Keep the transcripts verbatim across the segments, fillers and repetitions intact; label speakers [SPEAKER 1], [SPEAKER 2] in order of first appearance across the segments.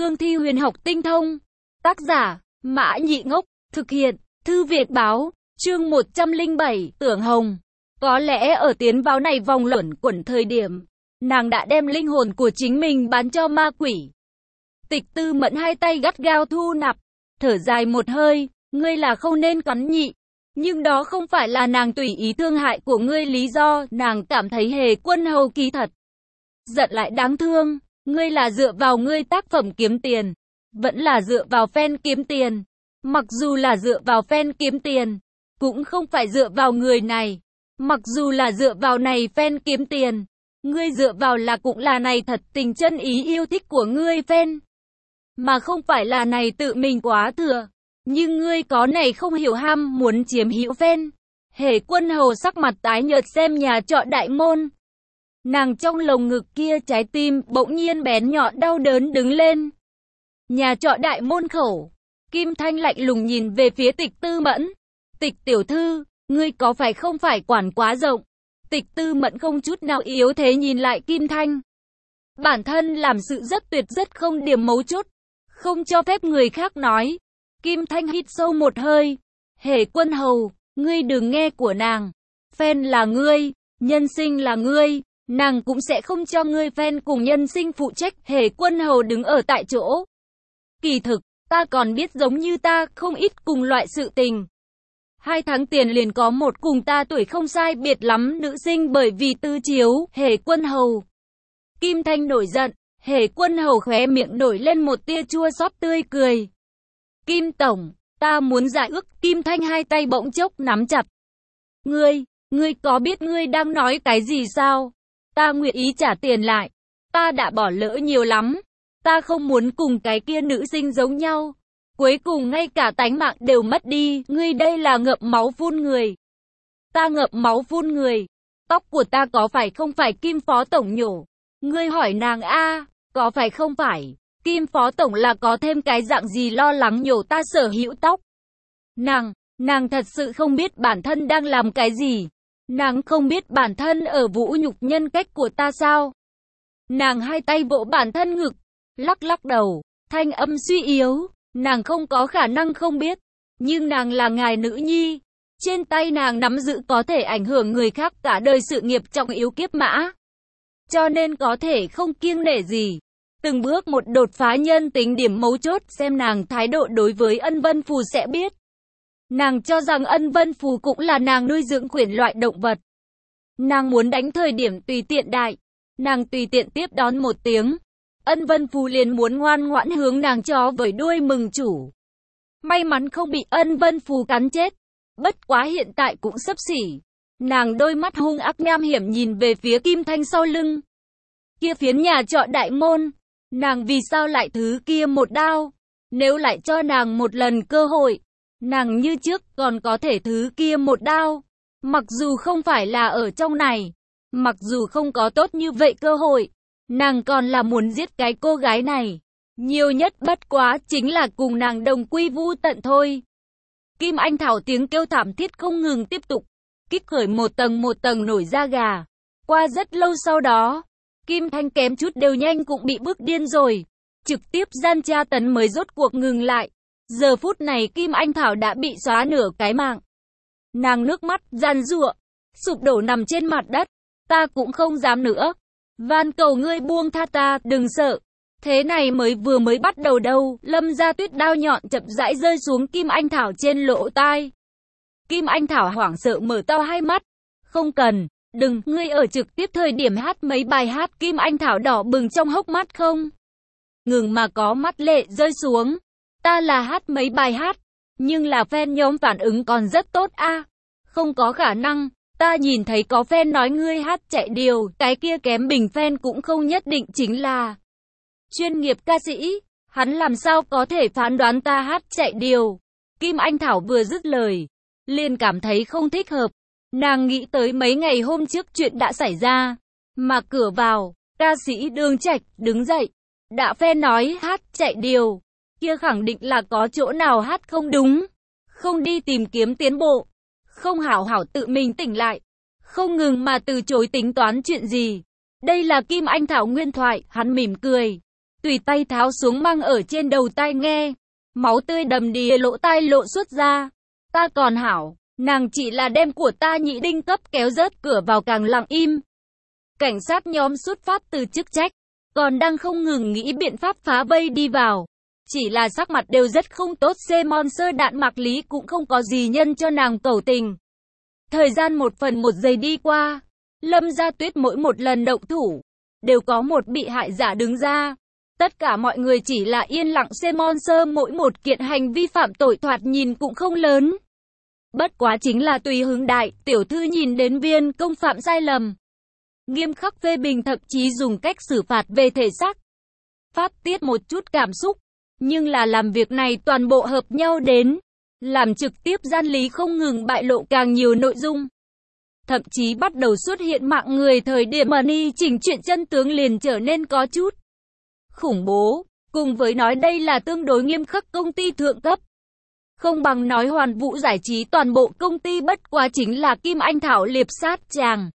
[SPEAKER 1] cương thi huyền học tinh thông. Tác giả, Mã Nhị Ngốc, thực hiện, Thư Việt Báo, chương một trăm lẻ bảy, Tưởng Hồng. Có lẽ ở tiến vào này vòng luẩn quẩn thời điểm, nàng đã đem linh hồn của chính mình bán cho ma quỷ. Tịch Tư Mẫn hai tay gắt gao thu nạp, thở dài một hơi, ngươi là không nên cắn nhị. Nhưng đó không phải là nàng tùy ý thương hại của ngươi lý do, nàng cảm thấy Hề Quân Hầu kỳ thật giận lại đáng thương, ngươi là dựa vào ngươi tác phẩm kiếm tiền, vẫn là dựa vào fan kiếm tiền. Mặc dù là dựa vào fan kiếm tiền, cũng không phải dựa vào người này. Mặc dù là dựa vào này fan kiếm tiền, ngươi dựa vào là cũng là này thật tình chân ý yêu thích của ngươi fan, mà không phải là này tự mình quá thừa. Nhưng ngươi có này không hiểu ham muốn chiếm hữu fan. Hề Quân Hầu sắc mặt tái nhợt xem nhà trọ đại môn. Nàng trong lồng ngực kia trái tim bỗng nhiên bén nhọn đau đớn đứng lên. Nhà trọ đại môn khẩu, Kim Thanh lạnh lùng nhìn về phía Tịch Tư Mẫn. Tịch tiểu thư, ngươi có phải không phải quản quá rộng? Tịch Tư Mẫn không chút nào yếu thế nhìn lại Kim Thanh. Bản thân làm sự rất tuyệt rất không điểm mấu chốt, không cho phép người khác nói. Kim Thanh hít sâu một hơi. Hề Quân Hầu, ngươi đừng nghe của nàng. Fan là ngươi, nhân sinh là ngươi, nàng cũng sẽ không cho ngươi fan cùng nhân sinh phụ trách. Hề Quân Hầu đứng ở tại chỗ. Kỳ thực, ta còn biết giống như ta không ít cùng loại sự tình. Hai tháng tiền liền có một cùng ta tuổi không sai biệt lắm nữ sinh bởi vì tư chiếu. Hề Quân Hầu. Kim Thanh nổi giận. Hề Quân Hầu khóe miệng nổi lên một tia chua xót tươi cười. Kim Tổng, ta muốn giải ước. Kim Thanh hai tay bỗng chốc nắm chặt. Ngươi, ngươi có biết ngươi đang nói cái gì sao? Ta nguyện ý trả tiền lại. Ta đã bỏ lỡ nhiều lắm. Ta không muốn cùng cái kia nữ sinh giống nhau. Cuối cùng ngay cả tánh mạng đều mất đi. Ngươi đây là ngậm máu phun người. Ta ngậm máu phun người. Tóc của ta có phải không phải Kim Phó Tổng nhổ? Ngươi hỏi nàng a, có phải không phải? Kim Phó Tổng là có thêm cái dạng gì lo lắng nhổ ta sở hữu tóc? Nàng, nàng thật sự không biết bản thân đang làm cái gì. Nàng không biết bản thân ở vũ nhục nhân cách của ta sao? Nàng hai tay vỗ bản thân ngực, lắc lắc đầu, thanh âm suy yếu. Nàng không có khả năng không biết. Nhưng nàng là ngài nữ nhi. Trên tay nàng nắm giữ có thể ảnh hưởng người khác cả đời sự nghiệp trọng yếu kiếp mã. Cho nên có thể không kiêng nể gì. Từng bước một đột phá nhân tính điểm mấu chốt, xem nàng thái độ đối với Ân Vân Phù sẽ biết. Nàng cho rằng Ân Vân Phù cũng là nàng nuôi dưỡng khuyển loại động vật. Nàng muốn đánh thời điểm tùy tiện đại. Nàng tùy tiện tiếp đón một tiếng. Ân Vân Phù liền muốn ngoan ngoãn hướng nàng cho với đuôi mừng chủ. May mắn không bị Ân Vân Phù cắn chết. Bất quá hiện tại cũng xấp xỉ. Nàng đôi mắt hung ác nham hiểm nhìn về phía Kim Thanh sau lưng. Kia phiến nhà trọ đại môn. Nàng vì sao lại thứ kia một đao? Nếu lại cho nàng một lần cơ hội, nàng như trước còn có thể thứ kia một đao. Mặc dù không phải là ở trong này, mặc dù không có tốt như vậy cơ hội, nàng còn là muốn giết cái cô gái này. Nhiều nhất bất quá chính là cùng nàng đồng quy vu tận thôi. Kim Anh Thảo tiếng kêu thảm thiết không ngừng tiếp tục, kích khởi một tầng một tầng nổi da gà. Qua rất lâu sau đó, Kim Thanh kém chút đều nhanh cũng bị bức điên rồi. Trực tiếp gian tra tấn mới rốt cuộc ngừng lại. Giờ phút này Kim Anh Thảo đã bị xóa nửa cái mạng. Nàng nước mắt giàn giụa, sụp đổ nằm trên mặt đất. Ta cũng không dám nữa. Van cầu ngươi buông tha ta, đừng sợ. Thế này mới vừa mới bắt đầu đâu. Lâm Gia Tuyết đao nhọn chậm rãi rơi xuống Kim Anh Thảo trên lỗ tai. Kim Anh Thảo hoảng sợ mở to hai mắt. Không cần. Đừng, ngươi ở trực tiếp thời điểm hát mấy bài hát. Kim Anh Thảo đỏ bừng trong hốc mắt không ngừng mà có mắt lệ rơi xuống. Ta là hát mấy bài hát, nhưng là fan nhóm phản ứng còn rất tốt a. À, không có khả năng, ta nhìn thấy có fan nói ngươi hát chạy điều, cái kia kém bình fan cũng không nhất định chính là chuyên nghiệp ca sĩ, hắn làm sao có thể phán đoán ta hát chạy điều. Kim Anh Thảo vừa dứt lời, liền cảm thấy không thích hợp. Nàng nghĩ tới mấy ngày hôm trước chuyện đã xảy ra, mà cửa vào, ca sĩ Đường Trạch đứng dậy, đã fan nói hát chạy điều, kia khẳng định là có chỗ nào hát không đúng, không đi tìm kiếm tiến bộ, không hảo hảo tự mình tỉnh lại, không ngừng mà từ chối tính toán chuyện gì. Đây là Kim Anh Thảo nguyên thoại, hắn mỉm cười, tùy tay tháo xuống mang ở trên đầu tai nghe. Máu tươi đầm đìa lỗ tai lộ xuất ra. Ta còn hảo, nàng chỉ là đem của ta nhị đinh cấp kéo rớt cửa vào càng lặng im. Cảnh sát nhóm xuất phát từ chức trách, còn đang không ngừng nghĩ biện pháp phá vây đi vào. Chỉ là sắc mặt đều rất không tốt, Simon sơ đạn Mạc Lý cũng không có gì nhân cho nàng cầu tình. Thời gian một phần một giây đi qua, Lâm Gia Tuyết mỗi một lần động thủ, đều có một bị hại giả đứng ra. Tất cả mọi người chỉ là yên lặng, Simon sơ mỗi một kiện hành vi phạm tội thoạt nhìn cũng không lớn. Bất quá chính là tùy hứng đại, tiểu thư nhìn đến viên công phạm sai lầm. Nghiêm khắc phê bình, thậm chí dùng cách xử phạt về thể xác. Phát tiết một chút cảm xúc, nhưng là làm việc này toàn bộ hợp nhau đến, làm trực tiếp gian lý không ngừng bại lộ càng nhiều nội dung. Thậm chí bắt đầu xuất hiện mạng người, thời điểm Money chỉnh chuyện chân tướng liền trở nên có chút khủng bố, cùng với nói đây là tương đối nghiêm khắc công ty thượng cấp. Không bằng nói Hoàn Vũ giải trí toàn bộ công ty, bất quá chính là Kim Anh Thảo liệp sát chàng.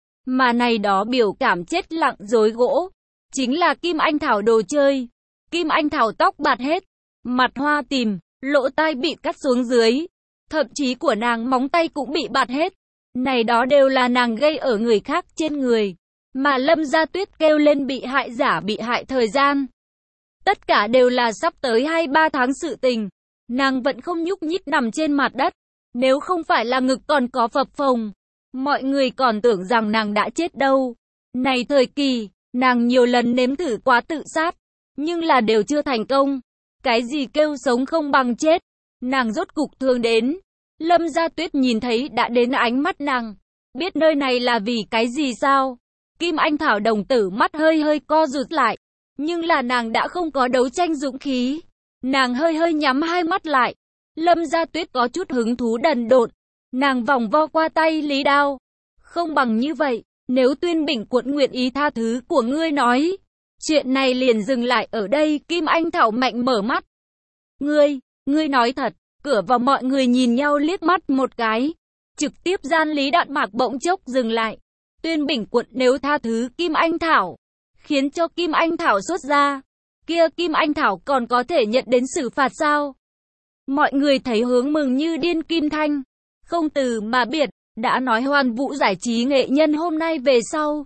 [SPEAKER 1] Mà này đó biểu cảm chết lặng dối gỗ, chính là Kim Anh Thảo đồ chơi. Kim Anh Thảo tóc bạc hết, mặt hoa tìm, lỗ tai bị cắt xuống dưới, thậm chí của nàng móng tay cũng bị bạt hết. Này đó đều là nàng gây ở người khác trên người, mà Lâm Gia Tuyết kêu lên bị hại giả bị hại thời gian. Tất cả đều là sắp tới hai ba tháng sự tình, nàng vẫn không nhúc nhích nằm trên mặt đất, nếu không phải là ngực còn có phập phồng, mọi người còn tưởng rằng nàng đã chết đâu. Này thời kỳ, nàng nhiều lần nếm thử quá tự sát, nhưng là đều chưa thành công. Cái gì kêu sống không bằng chết, nàng rốt cục thương đến. Lâm Gia Tuyết nhìn thấy đã đến ánh mắt nàng, biết nơi này là vì cái gì sao? Kim Anh Thảo đồng tử mắt hơi hơi co rụt lại, nhưng là nàng đã không có đấu tranh dũng khí. Nàng hơi hơi nhắm hai mắt lại. Lâm Gia Tuyết có chút hứng thú đần độn, nàng vòng vo qua tay Lý Đao. Không bằng như vậy, nếu Tuyên Bình quận nguyện ý tha thứ của ngươi nói, chuyện này liền dừng lại ở đây. Kim Anh Thảo mạnh mở mắt. Ngươi, ngươi nói thật. Cửa vào mọi người nhìn nhau liếc mắt một cái. Trực tiếp gian Lý Đạn Mạc bỗng chốc dừng lại. Tuyên Bình quận nếu tha thứ Kim Anh Thảo, khiến cho Kim Anh Thảo xuất ra, kia Kim Anh Thảo còn có thể nhận đến xử phạt sao? Mọi người thấy hướng mừng như điên. Kim Thanh không từ mà biệt, đã nói Hoàn Vũ giải trí nghệ nhân hôm nay về sau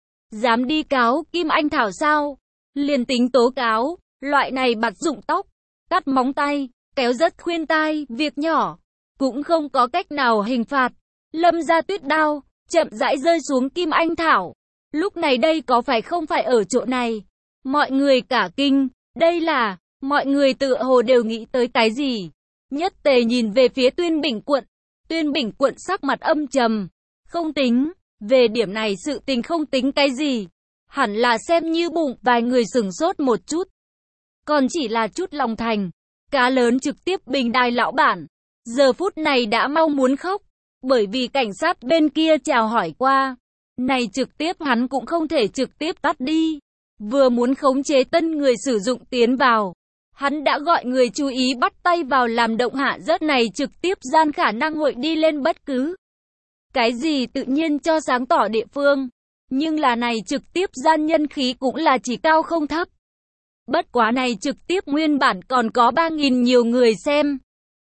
[SPEAKER 1] dám đi cáo Kim Anh Thảo sao? Liền tính tố cáo, loại này bạt dụng tóc, cắt móng tay, kéo rất khuyên tai, việc nhỏ, cũng không có cách nào hình phạt. Lâm Gia Tuyết đao, chậm rãi rơi xuống Kim Anh Thảo. Lúc này đây có phải không phải ở chỗ này? Mọi người cả kinh, đây là, mọi người tựa hồ đều nghĩ tới cái gì? Nhất Tề nhìn về phía Tuyên Bình quận. Tuyên Bình quận sắc mặt âm trầm, không tính, về điểm này sự tình không tính cái gì. Hẳn là xem như bụng, vài người sửng sốt một chút. Còn chỉ là chút lòng thành. Cá lớn trực tiếp bình đài lão bản, giờ phút này đã mau muốn khóc, bởi vì cảnh sát bên kia chào hỏi qua. Này trực tiếp hắn cũng không thể trực tiếp tắt đi. Vừa muốn khống chế tân người sử dụng tiến vào, hắn đã gọi người chú ý bắt tay vào làm động hạ rớt này trực tiếp gian khả năng hội đi lên bất cứ cái gì tự nhiên cho sáng tỏ địa phương. Nhưng là này trực tiếp gian nhân khí cũng là chỉ cao không thấp. Bất quá này trực tiếp nguyên bản còn có ba nghìn nhiều người xem.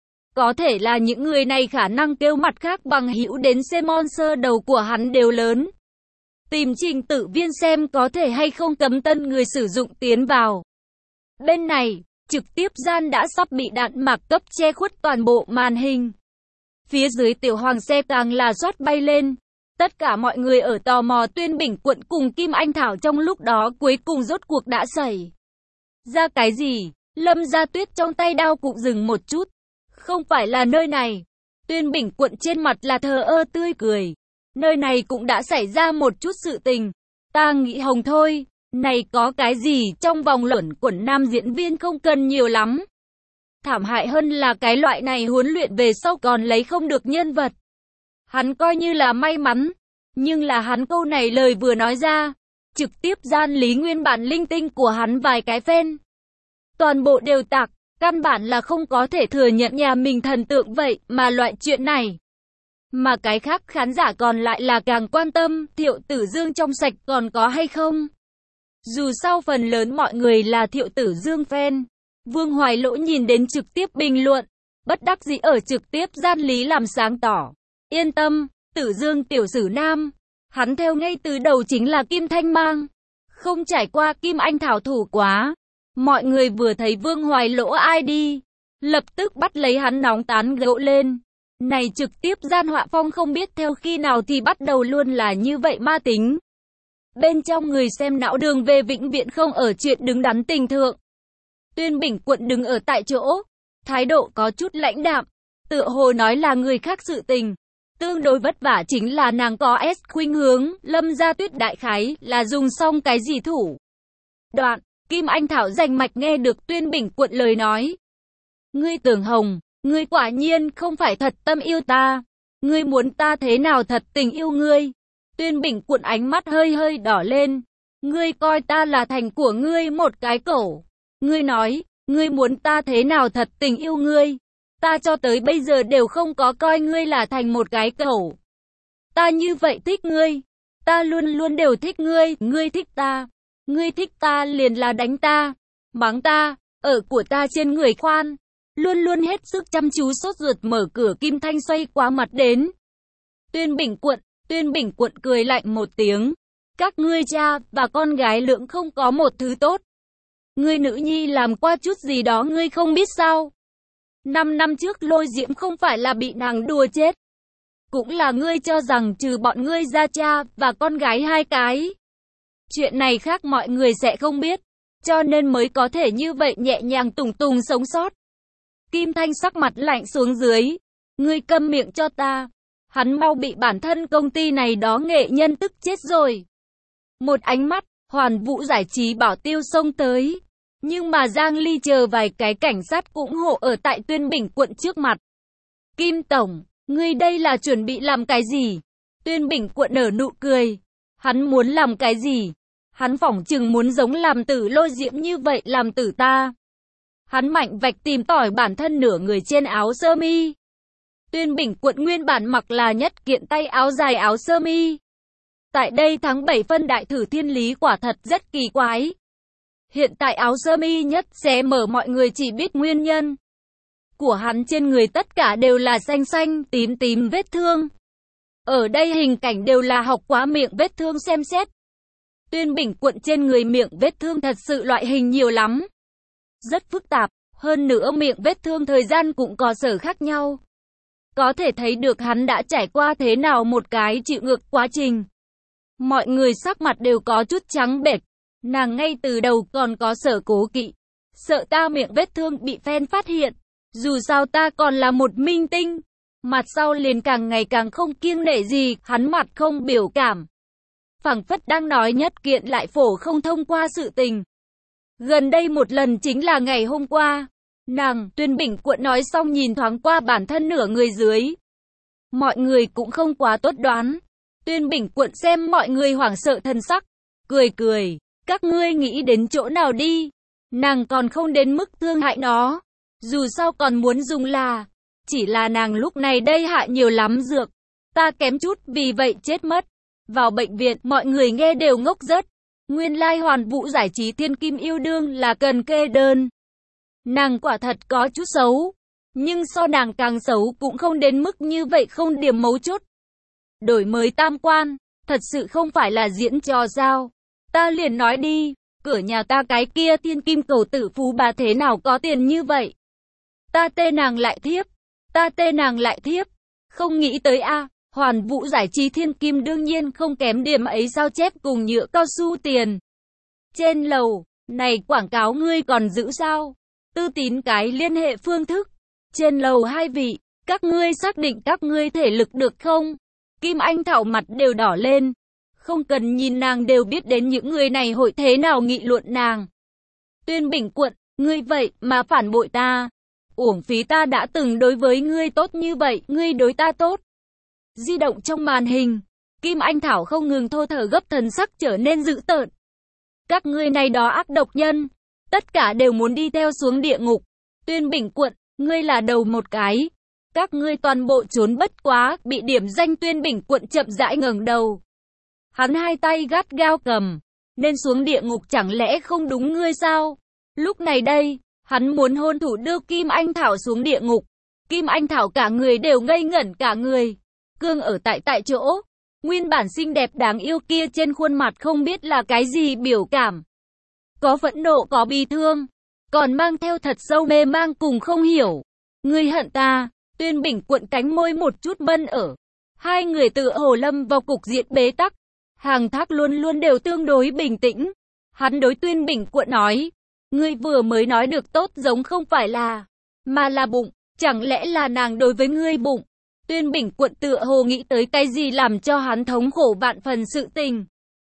[SPEAKER 1] Có thể là những người này khả năng kêu mặt khác bằng hữu đến sponsor đầu của hắn đều lớn. Tìm trình tự viên xem có thể hay không cấm tân người sử dụng tiến vào. Bên này, trực tiếp gian đã sắp bị đạn mạc cấp che khuất toàn bộ màn hình. Phía dưới tiểu hoàng xe càng là xoát bay lên. Tất cả mọi người ở tò mò Tuyên Bình quận cùng Kim Anh Thảo trong lúc đó cuối cùng rốt cuộc đã xảy ra cái gì? Lâm Gia Tuyết trong tay đao cũng dừng một chút. Không phải là nơi này. Tuyên Bình quận trên mặt là thờ ơ tươi cười. Nơi này cũng đã xảy ra một chút sự tình. Ta nghĩ hồng thôi. Này có cái gì trong vòng luẩn quẩn nam diễn viên không cần nhiều lắm. Thảm hại hơn là cái loại này huấn luyện về sau còn lấy không được nhân vật. Hắn coi như là may mắn. Nhưng là hắn câu này lời vừa nói ra, trực tiếp gian lý nguyên bản linh tinh của hắn vài cái phen. Toàn bộ đều tạc, căn bản là không có thể thừa nhận nhà mình thần tượng vậy mà loại chuyện này. Mà cái khác khán giả còn lại là càng quan tâm Thiệu Tử Dương trong sạch còn có hay không. Dù sao phần lớn mọi người là Thiệu Tử Dương fan. Vương Hoài Lỗ nhìn đến trực tiếp bình luận, bất đắc dĩ ở trực tiếp gian lý làm sáng tỏ. Yên tâm, Tử Dương tiểu sử nam, hắn theo ngay từ đầu chính là Kim Thanh Mang, không trải qua Kim Anh Thảo thủ quá. Mọi người vừa thấy Vương Hoài Lỗ i đê, lập tức bắt lấy hắn nóng tán gẫu lên. Này trực tiếp gian họa phong không biết theo khi nào thì bắt đầu luôn là như vậy ma tính. Bên trong người xem não đường về vĩnh viễn không ở chuyện đứng đắn tình thượng. Tuyên Bình Quận đứng ở tại chỗ, thái độ có chút lãnh đạm, tựa hồ nói là người khác sự tình. Tương đối vất vả chính là nàng có S khuynh hướng, Lâm Gia Tuyết đại khái là dùng xong cái gì thủ. Đoạn, Kim Anh Thảo rành mạch nghe được Tuyên Bình Quận lời nói. Ngươi Tưởng Hồng, ngươi quả nhiên không phải thật tâm yêu ta. Ngươi muốn ta thế nào thật tình yêu ngươi. Tuyên Bình Quận ánh mắt hơi hơi đỏ lên. Ngươi coi ta là thành của ngươi một cái cổ. Ngươi nói, ngươi muốn ta thế nào thật tình yêu ngươi. Ta cho tới bây giờ đều không có coi ngươi là thành một cái cẩu. Ta như vậy thích ngươi. Ta luôn luôn đều thích ngươi. Ngươi thích ta. Ngươi thích ta liền là đánh ta, mắng ta, ở của ta trên người khoan. Luôn luôn hết sức chăm chú sốt ruột mở cửa Kim Thanh xoay qua mặt đến. Tuyên Bình Quận, Tuyên Bình Quận cười lạnh một tiếng. Các ngươi cha và con gái lưỡng không có một thứ tốt. Ngươi nữ nhi làm qua chút gì đó ngươi không biết sao. Năm năm trước Lôi Diễm không phải là bị nàng đùa chết. Cũng là ngươi cho rằng trừ bọn ngươi ra cha và con gái hai cái. Chuyện này khác mọi người sẽ không biết. Cho nên mới có thể như vậy nhẹ nhàng tùng tùng sống sót. Kim Thanh sắc mặt lạnh xuống dưới. Ngươi câm miệng cho ta. Hắn mau bị bản thân công ty này đó nghệ nhân tức chết rồi. Một ánh mắt, Hoàn Vũ giải trí bảo tiêu xông tới. Nhưng mà Giang Ly chờ vài cái cảnh sát cũng hộ ở tại Tuyên Bình Quận trước mặt. Kim Tổng, ngươi đây là chuẩn bị làm cái gì? Tuyên Bình Quận nở nụ cười. Hắn muốn làm cái gì? Hắn phỏng chừng muốn giống làm tử Lôi Diễm như vậy làm tử ta. Hắn mạnh vạch tìm tỏi bản thân nửa người trên áo sơ mi. Tuyên Bình Quận nguyên bản mặc là nhất kiện tay áo dài áo sơ mi. Tại đây tháng bảy phân đại thử thiên lý quả thật rất kỳ quái. Hiện tại áo sơ mi nhất sẽ mở mọi người chỉ biết nguyên nhân. Của hắn trên người tất cả đều là xanh xanh, tím tím vết thương. Ở đây hình cảnh đều là học quá miệng vết thương xem xét. Tuyên Bình Quận trên người miệng vết thương thật sự loại hình nhiều lắm. Rất phức tạp, hơn nữa miệng vết thương thời gian cũng có sở khác nhau. Có thể thấy được hắn đã trải qua thế nào một cái chịu ngược quá trình. Mọi người sắc mặt đều có chút trắng bệch. Nàng ngay từ đầu còn có sở cố kỵ. Sợ ta miệng vết thương bị fan phát hiện. Dù sao ta còn là một minh tinh. Mặt sau liền càng ngày càng không kiêng nể gì, hắn mặt không biểu cảm. Phảng phất đang nói nhất kiện lại phổ không thông qua sự tình. Gần đây một lần chính là ngày hôm qua. Nàng, Tuyên Bình Quận nói xong nhìn thoáng qua bản thân nửa người dưới. Mọi người cũng không quá tốt đoán. Tuyên Bình Quận xem mọi người hoảng sợ thân sắc. Cười cười, các ngươi nghĩ đến chỗ nào đi. Nàng còn không đến mức thương hại nó. Dù sao còn muốn dùng là. Chỉ là nàng lúc này đây hạ nhiều lắm dược. Ta kém chút vì vậy chết mất. Vào bệnh viện mọi người nghe đều ngốc rớt. Nguyên lai Hoàn Vũ giải trí thiên kim yêu đương là cần kê đơn. Nàng quả thật có chút xấu. Nhưng so nàng càng xấu cũng không đến mức như vậy không điểm mấu chốt. Đổi mới tam quan, thật sự không phải là diễn trò sao. Ta liền nói đi, cửa nhà ta cái kia thiên kim cầu tử phú bà thế nào có tiền như vậy. Ta tê nàng lại thiếp, ta tê nàng lại thiếp. Không nghĩ tới a. Hoàn Vũ giải trí thiên kim đương nhiên không kém điểm ấy sao chép cùng nhựa cao su tiền. Trên lầu, này quảng cáo ngươi còn giữ sao? Tư Tín cái liên hệ phương thức. Trên lầu hai vị, các ngươi xác định các ngươi thể lực được không? Kim Anh Thảo mặt đều đỏ lên. Không cần nhìn nàng đều biết đến những người này hội thế nào nghị luận nàng. Tuyên Bình Quận, ngươi vậy mà phản bội ta. Uổng phí ta đã từng đối với ngươi tốt như vậy, ngươi đối ta tốt. Di động trong màn hình, Kim Anh Thảo không ngừng thô thở gấp thần sắc trở nên dữ tợn. Các ngươi này đó ác độc nhân, tất cả đều muốn đi theo xuống địa ngục. Tuyên Bình Quận, ngươi là đầu một cái. Các ngươi toàn bộ trốn bất quá, bị điểm danh. Tuyên Bình Quận chậm rãi ngẩng đầu. Hắn hai tay gắt gao cầm, nên xuống địa ngục chẳng lẽ không đúng ngươi sao? Lúc này đây, hắn muốn hôn thủ đưa Kim Anh Thảo xuống địa ngục. Kim Anh Thảo cả người đều ngây ngẩn cả người. Cương ở tại tại chỗ. Nguyên bản xinh đẹp đáng yêu kia trên khuôn mặt không biết là cái gì biểu cảm. Có phẫn nộ, có bi thương, còn mang theo thật sâu mê mang cùng không hiểu. Ngươi hận ta, Tuyên Bình cuộn cánh môi một chút mân ở. Hai người tự hồ lâm vào cục diện bế tắc. Hàng Thác luôn luôn đều tương đối bình tĩnh. Hắn đối Tuyên Bình cuộn nói, ngươi vừa mới nói được tốt giống không phải là, mà là bụng, chẳng lẽ là nàng đối với ngươi bụng? Tuyên Bình cuộn tựa hồ nghĩ tới cái gì làm cho hắn thống khổ vạn phần sự tình.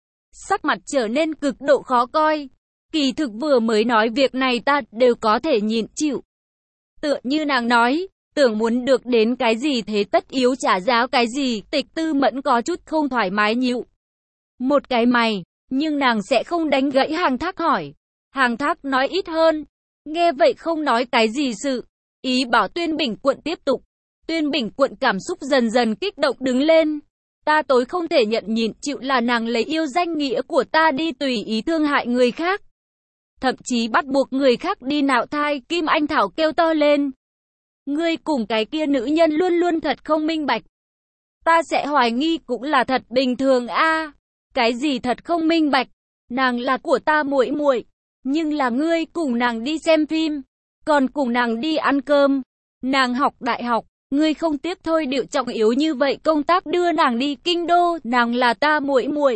[SPEAKER 1] Sắc mặt trở nên cực độ khó coi. Kỳ thực vừa mới nói việc này ta đều có thể nhịn chịu. Tựa như nàng nói, tưởng muốn được đến cái gì thế tất yếu trả giá cái gì, Tịch Tư Mẫn có chút không thoải mái nhịu một cái mày, nhưng nàng sẽ không đánh gãy Hàng Thác hỏi. Hàng Thác nói ít hơn, nghe vậy không nói cái gì sự, ý bảo Tuyên Bình cuộn tiếp tục. Tuyên Bình cuộn cảm xúc dần dần kích động đứng lên. Ta tối không thể nhận nhịn chịu là nàng lấy yêu danh nghĩa của ta đi tùy ý thương hại người khác. Thậm chí bắt buộc người khác đi nạo thai. Kim Anh Thảo kêu to lên. Ngươi cùng cái kia nữ nhân luôn luôn thật không minh bạch. Ta sẽ hoài nghi cũng là thật bình thường a. À, cái gì thật không minh bạch? Nàng là của ta muội muội, nhưng là ngươi cùng nàng đi xem phim, còn cùng nàng đi ăn cơm. Nàng học đại học, ngươi không tiếc thôi điệu trọng yếu như vậy công tác đưa nàng đi kinh đô, nàng là ta muội muội.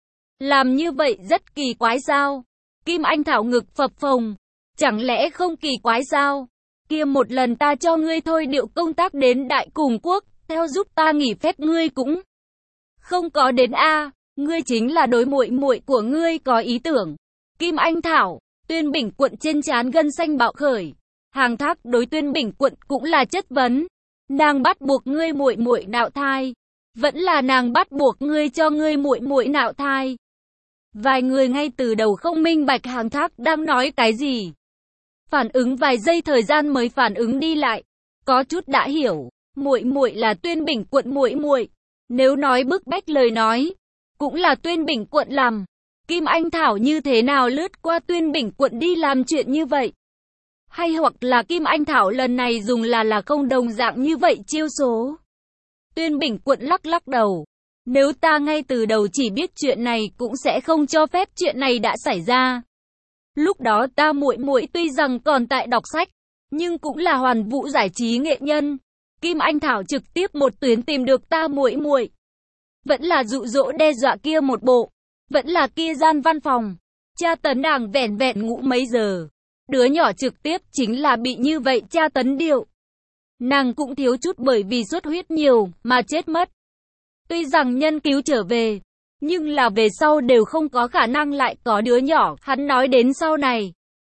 [SPEAKER 1] Làm như vậy rất kỳ quái sao? Kim Anh Thảo ngực phập phồng, chẳng lẽ không kỳ quái sao? Kia một lần ta cho ngươi thôi điệu công tác đến Đại Cùng Quốc, theo giúp ta nghỉ phép ngươi cũng không có đến a. À, ngươi chính là đối muội muội của ngươi có ý tưởng. Kim Anh Thảo, Tuyên Bình cuộn trên trán gân xanh bạo khởi. Hàng Thác đối Tuyên Bình cuộn cũng là chất vấn. Nàng bắt buộc ngươi muội muội nạo thai, vẫn là nàng bắt buộc ngươi cho ngươi muội muội nạo thai? Vài người ngay từ đầu không minh bạch Hàng Thác đang nói cái gì. Phản ứng vài giây thời gian mới phản ứng đi lại, có chút đã hiểu, muội muội là Tuyên Bình cuộn muội muội, nếu nói bức bách lời nói, cũng là Tuyên Bình cuộn làm. Kim Anh Thảo như thế nào lướt qua Tuyên Bình cuộn đi làm chuyện như vậy? Hay hoặc là Kim Anh Thảo lần này dùng là là không đồng dạng như vậy chiêu số? Tuyên Bình cuộn lắc lắc đầu. Nếu ta ngay từ đầu chỉ biết chuyện này cũng sẽ không cho phép chuyện này đã xảy ra. Lúc đó ta muội muội tuy rằng còn tại đọc sách, nhưng cũng là hoàn vũ giải trí nghệ nhân. Kim Anh Thảo trực tiếp một tuyến tìm được ta muội muội. Vẫn là dụ dỗ đe dọa kia một bộ, vẫn là kia gian văn phòng, tra tấn nàng vẻn vẹn ngủ mấy giờ. Đứa nhỏ trực tiếp chính là bị như vậy tra tấn điệu. Nàng cũng thiếu chút bởi vì xuất huyết nhiều mà chết mất. Tuy rằng nhân cứu trở về, nhưng là về sau đều không có khả năng lại có đứa nhỏ. Hắn nói đến sau này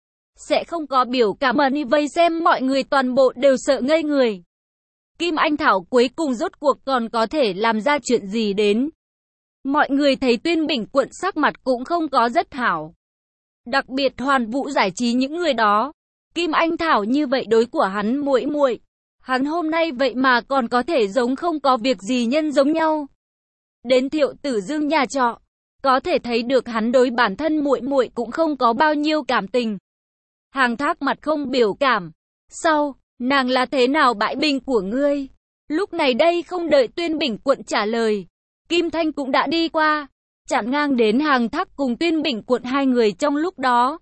[SPEAKER 1] sẽ không có biểu cảm ơn, vây xem mọi người toàn bộ đều sợ ngây người. Kim Anh Thảo cuối cùng rốt cuộc còn có thể làm ra chuyện gì đến. Mọi người thấy Tuyên Bình cuộn sắc mặt cũng không có rất hảo. Đặc biệt hoàn vũ giải trí những người đó. Kim Anh Thảo như vậy đối của hắn muội muội, hắn hôm nay vậy mà còn có thể giống không có việc gì nhân giống nhau. Đến Thiệu Tử Dương nhà trọ, có thể thấy được hắn đối bản thân muội muội cũng không có bao nhiêu cảm tình. Hàng Thác mặt không biểu cảm. Sau, nàng là thế nào bãi bình của ngươi? Lúc này đây không đợi Tuyên Bình cuộn trả lời, Kim Thanh cũng đã đi qua, chặn ngang đến Hàng Thác cùng Tuyên Bình cuộn hai người trong lúc đó.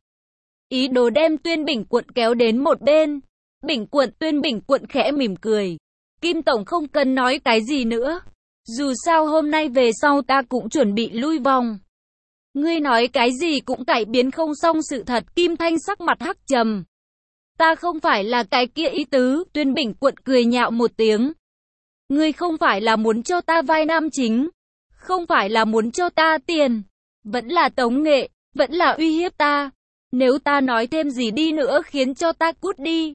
[SPEAKER 1] Ý đồ đem Tuyên Bình cuộn kéo đến một bên. Bình cuộn Tuyên Bình cuộn khẽ mỉm cười. Kim Tổng không cần nói cái gì nữa. Dù sao hôm nay về sau ta cũng chuẩn bị lui vòng. Ngươi nói cái gì cũng cải biến không xong sự thật. Kim Thanh sắc mặt hắc trầm. Ta không phải là cái kia ý tứ. Tuyên Bình cuộn cười nhạo một tiếng. Ngươi không phải là muốn cho ta vai nam chính, không phải là muốn cho ta tiền, vẫn là tống nghệ, vẫn là uy hiếp ta. Nếu ta nói thêm gì đi nữa khiến cho ta cút đi,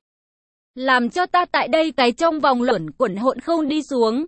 [SPEAKER 1] làm cho ta tại đây cái trong vòng luẩn quẩn hỗn không đi xuống.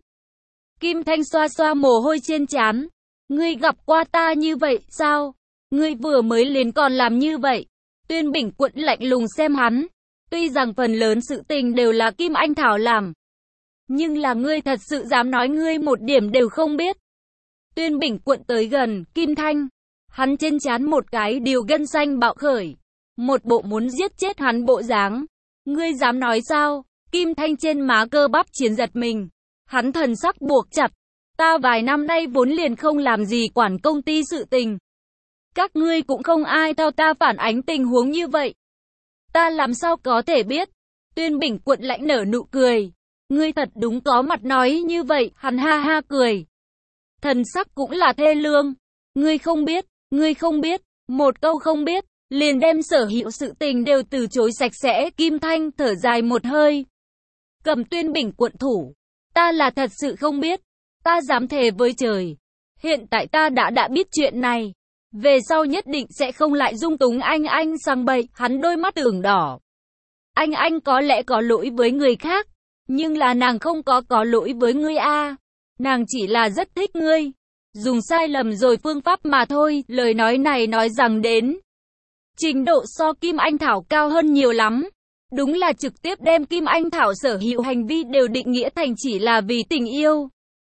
[SPEAKER 1] Kim Thanh xoa xoa mồ hôi trên trán. Ngươi gặp qua ta như vậy sao? Ngươi vừa mới lên còn làm như vậy. Tuyên Bình cuộn lạnh lùng xem hắn. Tuy rằng phần lớn sự tình đều là Kim Anh Thảo làm, nhưng là ngươi thật sự dám nói ngươi một điểm đều không biết. Tuyên Bình cuộn tới gần Kim Thanh, Hắn trên trán một cái điều gân xanh bạo khởi. Một bộ muốn giết chết hắn bộ dáng. Ngươi dám nói sao? Kim Thanh trên má cơ bắp chiến giật mình. Hắn thần sắc buộc chặt. Ta vài năm nay vốn liền không làm gì quản công ty sự tình. Các ngươi cũng không ai theo ta phản ánh tình huống như vậy. Ta làm sao có thể biết? Tuyên Bình Quận lạnh nở nụ cười. Ngươi thật đúng có mặt nói như vậy, hắn ha ha cười. Thần sắc cũng là thê lương. Ngươi không biết, ngươi không biết, một câu không biết, liền đem sở hữu sự tình đều từ chối sạch sẽ. Kim Thanh thở dài một hơi. Cầm Tuyên Bình Quận thủ. Ta là thật sự không biết. Ta dám thề với trời. Hiện tại ta đã đã biết chuyện này. Về sau nhất định sẽ không lại dung túng anh anh sang bậy. Hắn đôi mắt ửng đỏ. Anh anh có lẽ có lỗi với người khác. Nhưng là nàng không có có lỗi với ngươi a. Nàng chỉ là rất thích ngươi. Dùng sai lầm rồi phương pháp mà thôi. Lời nói này nói rằng đến trình độ so Kim Anh Thảo cao hơn nhiều lắm. Đúng là trực tiếp đem Kim Anh Thảo sở hữu hành vi đều định nghĩa thành chỉ là vì tình yêu.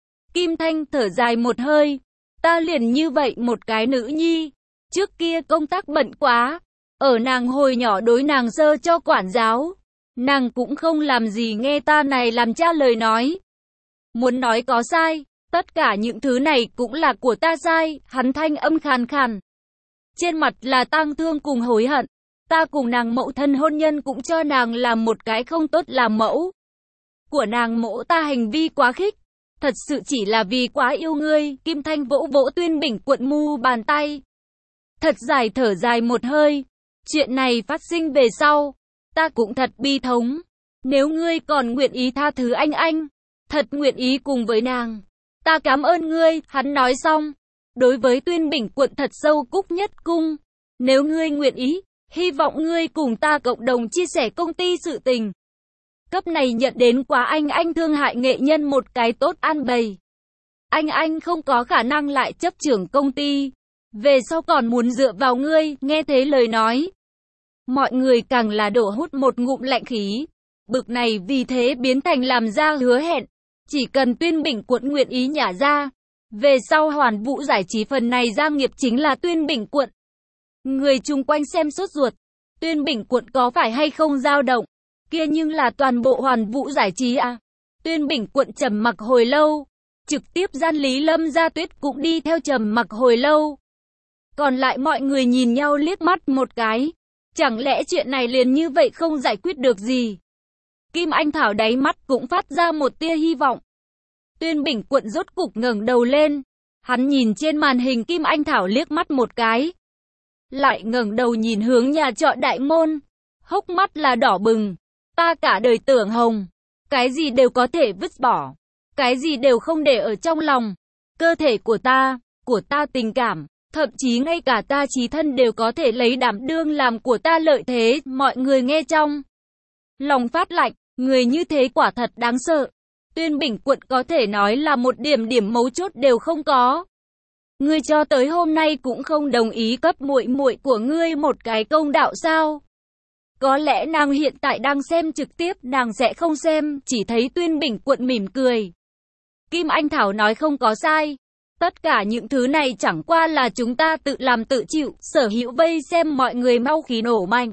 [SPEAKER 1] Kim Thanh thở dài một hơi. Ta liền như vậy một cái nữ nhi. Trước kia công tác bận quá. Ở nàng hồi nhỏ đối nàng sơ cho quản giáo. Nàng cũng không làm gì nghe ta này làm cha lời nói. Muốn nói có sai. Tất cả những thứ này cũng là của ta sai. Hắn thanh âm khàn khàn. Trên mặt là tang thương cùng hối hận. Ta cùng nàng mẫu thân hôn nhân cũng cho nàng làm một cái không tốt làm mẫu. Của nàng mẫu ta hành vi quá khích. Thật sự chỉ là vì quá yêu ngươi. Kim Thanh vỗ vỗ Tuyên Bình Quận mu bàn tay. Thật dài thở dài một hơi. Chuyện này phát sinh về sau. Ta cũng thật bi thống. Nếu ngươi còn nguyện ý tha thứ anh anh. Thật nguyện ý cùng với nàng. Ta cảm ơn ngươi. Hắn nói xong. Đối với Tuyên Bình Quận thật sâu cúc nhất cung. Nếu ngươi nguyện ý. Hy vọng ngươi cùng ta cộng đồng chia sẻ công ty sự tình. Cấp này nhận đến quá anh anh thương hại nghệ nhân một cái tốt an bày. Anh anh không có khả năng lại chấp trưởng công ty. Về sau còn muốn dựa vào ngươi. Nghe thế lời nói. Mọi người càng là đổ hút một ngụm lạnh khí. Bực này vì thế biến thành làm ra hứa hẹn. Chỉ cần Tuyên Bình Quận nguyện ý nhả ra. Về sau Hoàn Vũ giải trí phần này gia nghiệp chính là Tuyên Bình Quận. Người chung quanh xem sốt ruột. Tuyên Bình Quận có phải hay không dao động? Kia nhưng là toàn bộ Hoàn Vũ giải trí à? Tuyên Bình Quận trầm mặc hồi lâu. Trực tiếp gian Lý Lâm Gia Tuyết cũng đi theo trầm mặc hồi lâu. Còn lại mọi người nhìn nhau liếc mắt một cái. Chẳng lẽ chuyện này liền như vậy không giải quyết được gì? Kim Anh Thảo đáy mắt cũng phát ra một tia hy vọng. Tuyên Bình Quận rốt cục ngẩng đầu lên. Hắn nhìn trên màn hình Kim Anh Thảo liếc mắt một cái. Lại ngẩng đầu nhìn hướng nhà trọ Đại Môn. Hốc mắt là đỏ bừng. Ta cả đời tưởng hồng. Cái gì đều có thể vứt bỏ. Cái gì đều không để ở trong lòng. Cơ thể của ta, của ta tình cảm. Thậm chí ngay cả ta chí thân đều có thể lấy đảm đương làm của ta lợi thế. Mọi người nghe trong lòng phát lạnh. Người như thế quả thật đáng sợ. Tuyên Bình Quận có thể nói là một điểm điểm mấu chốt đều không có. Ngươi cho tới hôm nay cũng không đồng ý cấp muội muội của ngươi một cái công đạo sao? Có lẽ nàng hiện tại đang xem trực tiếp, nàng sẽ không xem, chỉ thấy Tuyên Bình Quận mỉm cười. Kim Anh Thảo nói không có sai. Tất cả những thứ này chẳng qua là chúng ta tự làm tự chịu, sở hữu vây xem mọi người mau khí nổ mạnh.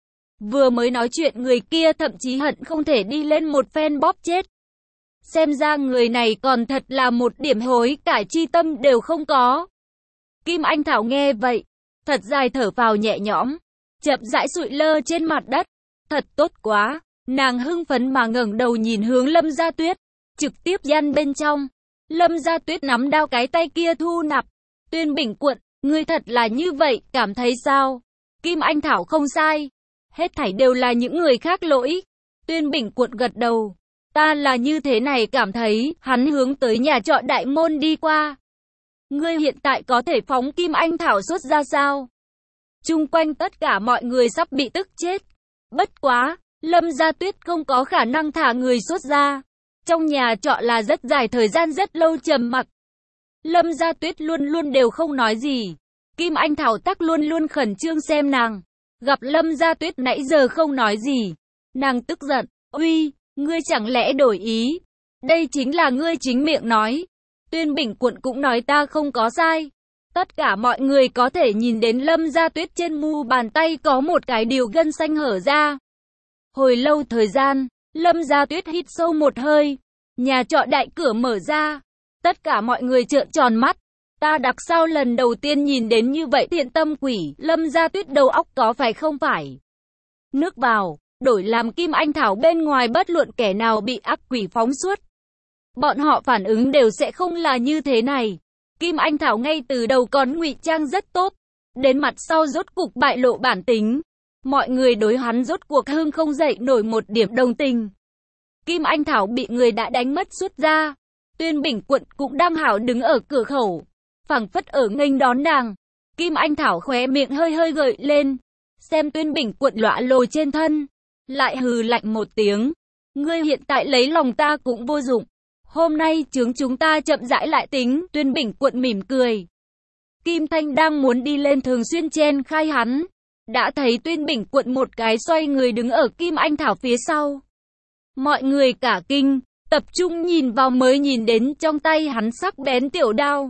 [SPEAKER 1] Vừa mới nói chuyện người kia thậm chí hận không thể đi lên một phen bóp chết. Xem ra người này còn thật là một điểm hối cải chi tâm đều không có. Kim Anh Thảo nghe vậy, thật dài thở phào nhẹ nhõm, chậm rãi sụi lơ trên mặt đất. Thật tốt quá, nàng hưng phấn mà ngẩng đầu nhìn hướng Lâm Gia Tuyết, trực tiếp gian bên trong. Lâm Gia Tuyết nắm đao cái tay kia thu nạp. Tuyên Bình Quận, ngươi thật là như vậy, cảm thấy sao? Kim Anh Thảo không sai. Hết thảy đều là những người khác lỗi. Tuyên Bình Quận gật đầu. Ta là như thế này cảm thấy. Hắn hướng tới nhà trọ Đại Môn đi qua. Ngươi hiện tại có thể phóng Kim Anh Thảo xuất ra sao? Chung quanh tất cả mọi người sắp bị tức chết. Bất quá, Lâm Gia Tuyết không có khả năng thả người xuất ra. Trong nhà trọ là rất dài thời gian rất lâu trầm mặc. Lâm Gia Tuyết luôn luôn đều không nói gì. Kim Anh Thảo tắc luôn luôn khẩn trương xem nàng. Gặp Lâm Gia Tuyết nãy giờ không nói gì. Nàng tức giận. Uy, ngươi chẳng lẽ đổi ý? Đây chính là ngươi chính miệng nói. Tuyên Bình Quận cũng nói ta không có sai. Tất cả mọi người có thể nhìn đến Lâm Gia Tuyết trên mu bàn tay có một cái điều gân xanh hở ra. Hồi lâu thời gian, Lâm Gia Tuyết hít sâu một hơi. Nhà trọ đại cửa mở ra. Tất cả mọi người trợn tròn mắt. Ta đặc sao lần đầu tiên nhìn đến như vậy thiện tâm quỷ. Lâm Gia Tuyết đầu óc có phải không phải? Nước vào, đổi làm Kim Anh Thảo bên ngoài bất luận kẻ nào bị ác quỷ phóng suốt. Bọn họ phản ứng đều sẽ không là như thế này. Kim Anh Thảo ngay từ đầu còn ngụy trang rất tốt. Đến mặt sau rốt cục bại lộ bản tính. Mọi người đối hắn rốt cuộc hưng không dậy nổi một điểm đồng tình. Kim Anh Thảo bị người đã đánh mất xuất ra. Tuyên Bình Quận cũng đang hảo đứng ở cửa khẩu. Phảng phất ở nghênh đón nàng. Kim Anh Thảo khóe miệng hơi hơi gợi lên. Xem Tuyên Bình Quận lọa lồ trên thân. Lại hừ lạnh một tiếng. Ngươi hiện tại lấy lòng ta cũng vô dụng. Hôm nay chướng chúng ta chậm rãi lại tính. Tuyên Bình Quận mỉm cười. Kim Thanh đang muốn đi lên thường xuyên chen khai hắn. Đã thấy Tuyên Bình Quận một cái xoay người đứng ở Kim Anh Thảo phía sau. Mọi người cả kinh, tập trung nhìn vào mới nhìn đến trong tay hắn sắc bén tiểu đao.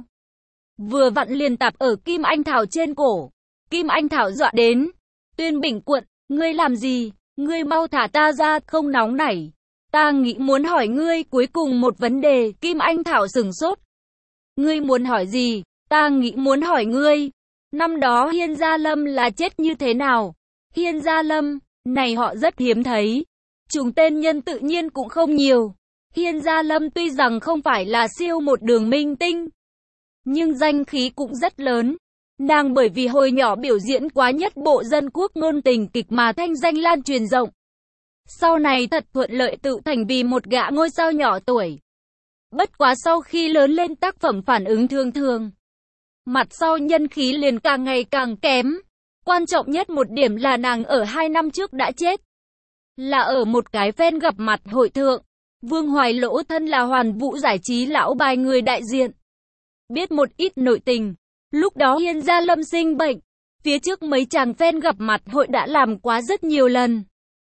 [SPEAKER 1] Vừa vặn liền tạp ở Kim Anh Thảo trên cổ. Kim Anh Thảo dọa đến. Tuyên Bình Quận, ngươi làm gì? Ngươi mau thả ta ra, không nóng nảy. Ta nghĩ muốn hỏi ngươi cuối cùng một vấn đề. Kim Anh Thảo sửng sốt. Ngươi muốn hỏi gì? Ta nghĩ muốn hỏi ngươi. Năm đó Hiên Gia Lâm là chết như thế nào? Hiên Gia Lâm, này họ rất hiếm thấy. Chúng tên nhân tự nhiên cũng không nhiều. Hiên Gia Lâm tuy rằng không phải là siêu một đường minh tinh, nhưng danh khí cũng rất lớn. Nàng bởi vì hồi nhỏ biểu diễn quá nhất bộ dân quốc ngôn tình kịch mà thanh danh lan truyền rộng. Sau này thật thuận lợi tự thành vì một gã ngôi sao nhỏ tuổi. Bất quá sau khi lớn lên tác phẩm phản ứng thường thường. Mặt sau nhân khí liền càng ngày càng kém. Quan trọng nhất một điểm là nàng ở hai năm trước đã chết. Là ở một cái fan gặp mặt hội thượng. Vương Hoài Lỗ thân là Hoàn Vũ Giải trí lão bài người đại diện. Biết một ít nội tình. Lúc đó Hiên Gia Lâm sinh bệnh. Phía trước mấy chàng fan gặp mặt hội đã làm quá rất nhiều lần.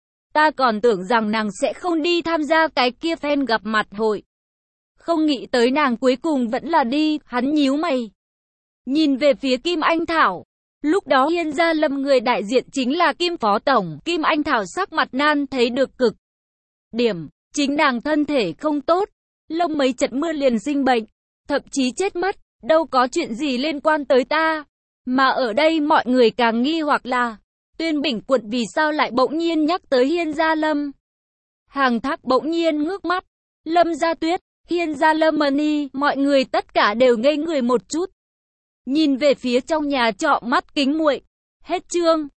[SPEAKER 1] Ta còn tưởng rằng nàng sẽ không đi tham gia cái kia fan gặp mặt hội. Không nghĩ tới nàng cuối cùng vẫn là đi, hắn nhíu mày. Nhìn về phía Kim Anh Thảo. Lúc đó Hiên Gia Lâm người đại diện chính là Kim Phó Tổng. Kim Anh Thảo sắc mặt nan thấy được cực điểm. Chính nàng thân thể không tốt. Lông mấy trận mưa liền sinh bệnh. Thậm chí chết mất. Đâu có chuyện gì liên quan tới ta. Mà ở đây mọi người càng nghi hoặc là Tuyên Bình Quận vì sao lại bỗng nhiên nhắc tới Hiên Gia Lâm. Hàng Thác bỗng nhiên ngước mắt. Lâm Gia Tuyết, Hiên Gia Lâm Money, mọi người tất cả đều ngây người một chút. Nhìn về phía trong nhà trọ mắt kính muội. Hết chương.